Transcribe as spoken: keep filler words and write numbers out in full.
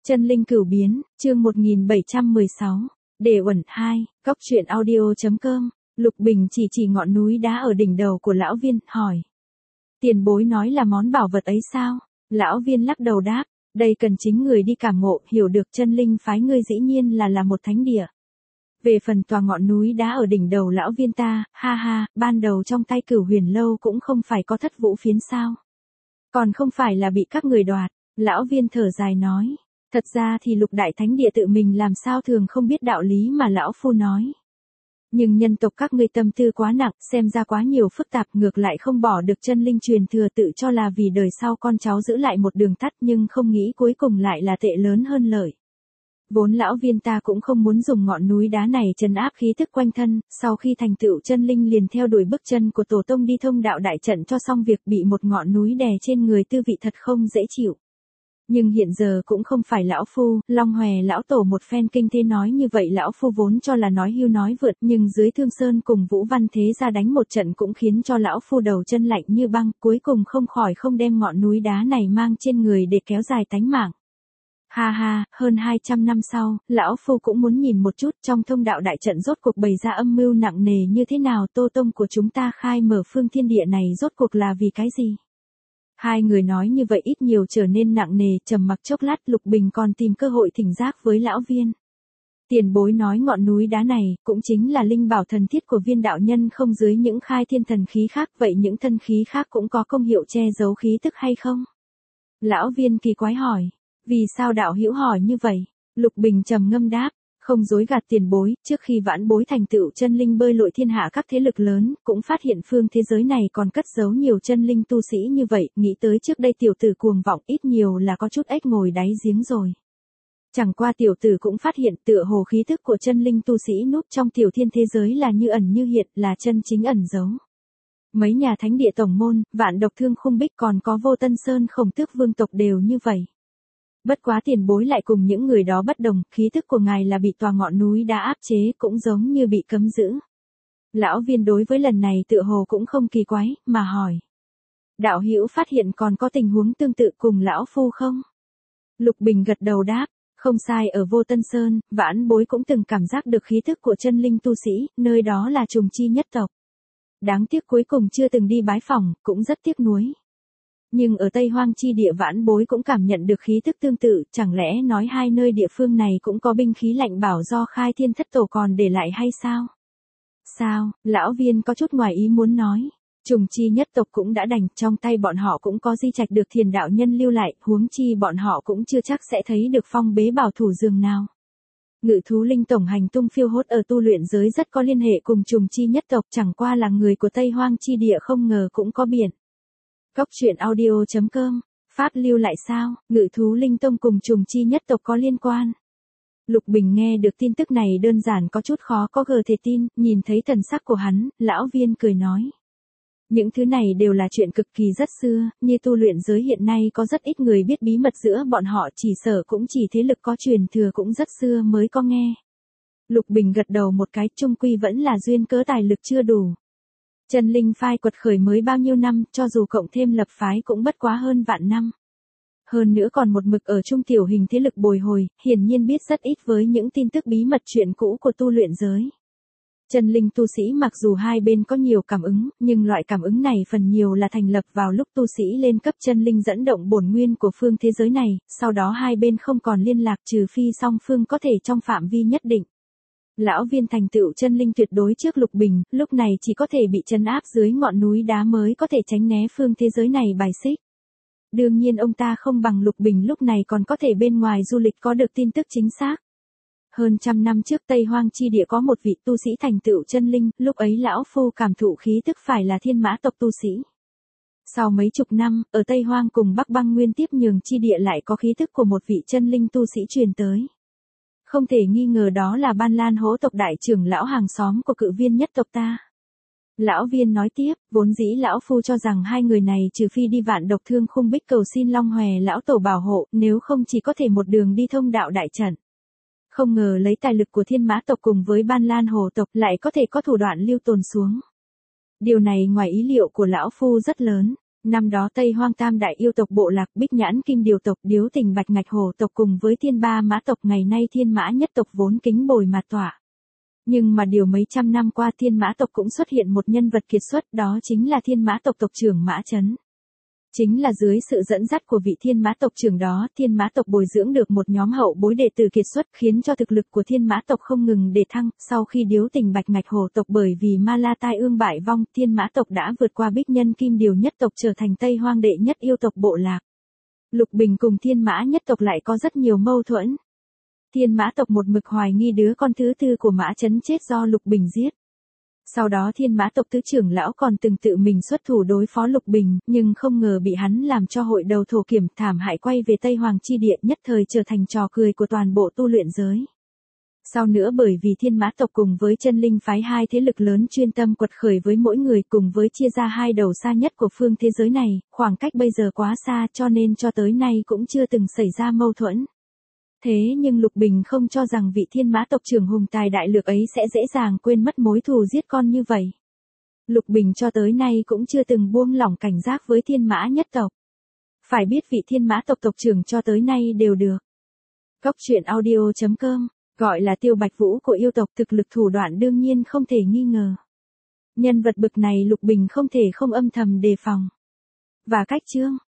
Chân linh cửu biến, chương một nghìn bảy trăm mười sáu, Đề Uẩn hai, Cóc truyện audio chấm com, Lục Bình chỉ chỉ ngọn núi đá ở đỉnh đầu của lão viên, hỏi. Tiền bối nói là món bảo vật ấy sao? Lão viên lắc đầu đáp, đây cần chính người đi cảm ngộ, hiểu được chân linh phái ngươi dĩ nhiên là là một thánh địa. Về phần tòa ngọn núi đá ở đỉnh đầu lão viên ta, ha ha, ban đầu trong tay Cửu Huyền Lâu cũng không phải có thất vũ phiến sao? Còn không phải là bị các người đoạt, lão viên thở dài nói. Thật ra thì Lục đại thánh địa tự mình làm sao thường không biết đạo lý mà lão phu nói. Nhưng nhân tộc các ngươi tâm tư quá nặng, xem ra quá nhiều phức tạp, ngược lại không bỏ được chân linh truyền thừa, tự cho là vì đời sau con cháu giữ lại một đường tắt, nhưng không nghĩ cuối cùng lại là tệ lớn hơn lợi. Vốn lão viên ta cũng không muốn dùng ngọn núi đá này trấn áp khí thức quanh thân, sau khi thành tựu chân linh liền theo đuổi bước chân của tổ tông đi thông đạo đại trận cho xong việc, bị một ngọn núi đè trên người tư vị thật không dễ chịu. Nhưng hiện giờ cũng không phải lão phu, Long Hòe lão tổ một phen kinh thế nói như vậy, lão phu vốn cho là nói hưu nói vượt, nhưng dưới Thương Sơn cùng Vũ Văn Thế ra đánh một trận cũng khiến cho lão phu đầu chân lạnh như băng, cuối cùng không khỏi không đem ngọn núi đá này mang trên người để kéo dài tánh mạng. Ha ha, hơn hai trăm năm sau, lão phu cũng muốn nhìn một chút trong thông đạo đại trận rốt cuộc bày ra âm mưu nặng nề như thế nào, tổ tông của chúng ta khai mở phương thiên địa này rốt cuộc là vì cái gì? Hai người nói như vậy ít nhiều trở nên nặng nề, trầm mặc chốc lát, Lục Bình còn tìm cơ hội thỉnh giác với lão viên. Tiền bối nói ngọn núi đá này cũng chính là linh bảo thần thiết của Viên đạo nhân không dưới những khai thiên thần khí khác, vậy những thân khí khác cũng có công hiệu che giấu khí tức hay không? Lão viên kỳ quái hỏi, vì sao đạo hữu hỏi như vậy? Lục Bình trầm ngâm đáp, không dối gạt tiền bối, trước khi vãn bối thành tựu chân linh bơi lội thiên hạ các thế lực lớn, cũng phát hiện phương thế giới này còn cất giấu nhiều chân linh tu sĩ như vậy, nghĩ tới trước đây tiểu tử cuồng vọng ít nhiều là có chút ếch ngồi đáy giếng rồi. Chẳng qua tiểu tử cũng phát hiện tựa hồ khí thức của chân linh tu sĩ núp trong tiểu thiên thế giới là như ẩn như hiện, là chân chính ẩn giấu. Mấy nhà thánh địa tổng môn, Vạn Độc Thương Khung Bích còn có Vô Tân Sơn Khổng Tước vương tộc đều như vậy. Bất quá tiền bối lại cùng những người đó bất đồng, khí thức của ngài là bị tòa ngọn núi đã áp chế, cũng giống như bị cấm giữ. Lão viên đối với lần này tựa hồ cũng không kỳ quái, mà hỏi. Đạo hữu phát hiện còn có tình huống tương tự cùng lão phu không? Lục Bình gật đầu đáp, không sai, ở Vô Tân Sơn, vãn bối cũng từng cảm giác được khí thức của chân linh tu sĩ, nơi đó là trùng chi nhất tộc. Đáng tiếc cuối cùng chưa từng đi bái phỏng, cũng rất tiếc nuối. Nhưng ở Tây Hoang chi địa vãn bối cũng cảm nhận được khí thức tương tự, chẳng lẽ nói hai nơi địa phương này cũng có binh khí lạnh bảo do khai thiên thất tổ còn để lại hay sao? Sao, lão viên có chút ngoài ý muốn nói. Trùng chi nhất tộc cũng đã đành, trong tay bọn họ cũng có di trạch được Thiền đạo nhân lưu lại, huống chi bọn họ cũng chưa chắc sẽ thấy được phong bế bảo thủ giường nào. Ngự thú linh tổng hành tung phiêu hốt ở tu luyện giới rất có liên hệ cùng trùng chi nhất tộc, chẳng qua là người của Tây Hoang chi địa không ngờ cũng có biển. Cóc truyện audio chấm com, Pháp lưu lại sao, Ngự thú linh tông cùng trùng chi nhất tộc có liên quan. Lục Bình nghe được tin tức này đơn giản có chút khó có gờ thể tin, nhìn thấy thần sắc của hắn, lão viên cười nói. Những thứ này đều là chuyện cực kỳ rất xưa, như tu luyện giới hiện nay có rất ít người biết bí mật giữa bọn họ, chỉ sở cũng chỉ thế lực có truyền thừa cũng rất xưa mới có nghe. Lục Bình gật đầu một cái, chung quy vẫn là duyên cớ tài lực chưa đủ. Chân linh phái quật khởi mới bao nhiêu năm, cho dù cộng thêm lập phái cũng bất quá hơn vạn năm. Hơn nữa còn một mực ở trung tiểu hình thế lực bồi hồi, hiển nhiên biết rất ít với những tin tức bí mật chuyện cũ của tu luyện giới. Chân linh tu sĩ mặc dù hai bên có nhiều cảm ứng, nhưng loại cảm ứng này phần nhiều là thành lập vào lúc tu sĩ lên cấp chân linh dẫn động bổn nguyên của phương thế giới này, sau đó hai bên không còn liên lạc trừ phi song phương có thể trong phạm vi nhất định. Lão viên thành tựu chân linh tuyệt đối trước Lục Bình, lúc này chỉ có thể bị trấn áp dưới ngọn núi đá mới có thể tránh né phương thế giới này bài xích. Đương nhiên ông ta không bằng Lục Bình lúc này còn có thể bên ngoài du lịch có được tin tức chính xác. Hơn trăm năm trước Tây Hoang chi địa có một vị tu sĩ thành tựu chân linh, lúc ấy lão phu cảm thụ khí tức phải là thiên mã tộc tu sĩ. Sau mấy chục năm, ở Tây Hoang cùng Bắc Băng Nguyên tiếp nhường chi địa lại có khí tức của một vị chân linh tu sĩ truyền tới. Không thể nghi ngờ đó là Ban Lan Hỗ tộc đại trưởng lão hàng xóm của Cự Viên nhất tộc ta. Lão viên nói tiếp, vốn dĩ lão phu cho rằng hai người này trừ phi đi Vạn Độc Thương Khung Bích cầu xin Long Hòe lão tổ bảo hộ, nếu không chỉ có thể một đường đi thông đạo đại trận. Không ngờ lấy tài lực của Thiên Mã tộc cùng với Ban Lan Hồ tộc lại có thể có thủ đoạn lưu tồn xuống. Điều này ngoài ý liệu của lão phu rất lớn. Năm đó Tây Hoang Tam đại yêu tộc bộ lạc Bích Nhãn Kim Điều tộc, Điếu Tình Bạch Ngạch Hổ tộc cùng với Thiên Ba Mã tộc ngày nay Thiên Mã nhất tộc vốn kính bồi mà tỏa. Nhưng mà điều mấy trăm năm qua Thiên Mã tộc cũng xuất hiện một nhân vật kiệt xuất, đó chính là Thiên Mã tộc tộc trưởng Mã Chấn. Chính là dưới sự dẫn dắt của vị Thiên Mã tộc trưởng đó, Thiên Mã tộc bồi dưỡng được một nhóm hậu bối đệ tử kiệt xuất, khiến cho thực lực của Thiên Mã tộc không ngừng để thăng. Sau khi Điếu Tình Bạch Ngạch Hổ tộc bởi vì Ma La tai ương bại vong, Thiên Mã tộc đã vượt qua Bích Nhân Kim Điều nhất tộc trở thành Tây Hoang đệ nhất yêu tộc bộ lạc. Lục Bình cùng Thiên Mã nhất tộc lại có rất nhiều mâu thuẫn. Thiên Mã tộc một mực hoài nghi đứa con thứ tư của Mã Chấn chết do Lục Bình giết. Sau đó Thiên Mã tộc tứ trưởng lão còn từng tự mình xuất thủ đối phó Lục Bình, nhưng không ngờ bị hắn làm cho hội đầu thổ kiểm thảm hại quay về Tây Hoàng chi địa, nhất thời trở thành trò cười của toàn bộ tu luyện giới. Sau nữa bởi vì Thiên Mã tộc cùng với Chân Linh phái hai thế lực lớn chuyên tâm quật khởi với mỗi người, cùng với chia ra hai đầu xa nhất của phương thế giới này, khoảng cách bây giờ quá xa cho nên cho tới nay cũng chưa từng xảy ra mâu thuẫn. Thế nhưng Lục Bình không cho rằng vị Thiên Mã tộc trưởng hùng tài đại lược ấy sẽ dễ dàng quên mất mối thù giết con như vậy. Lục Bình cho tới nay cũng chưa từng buông lỏng cảnh giác với Thiên Mã nhất tộc. Phải biết vị Thiên Mã tộc tộc trưởng cho tới nay đều được Cốc truyện audio chấm com gọi là Tiêu Bạch Vũ của yêu tộc, thực lực thủ đoạn đương nhiên không thể nghi ngờ. Nhân vật bực này Lục Bình không thể không âm thầm đề phòng. Và cách chương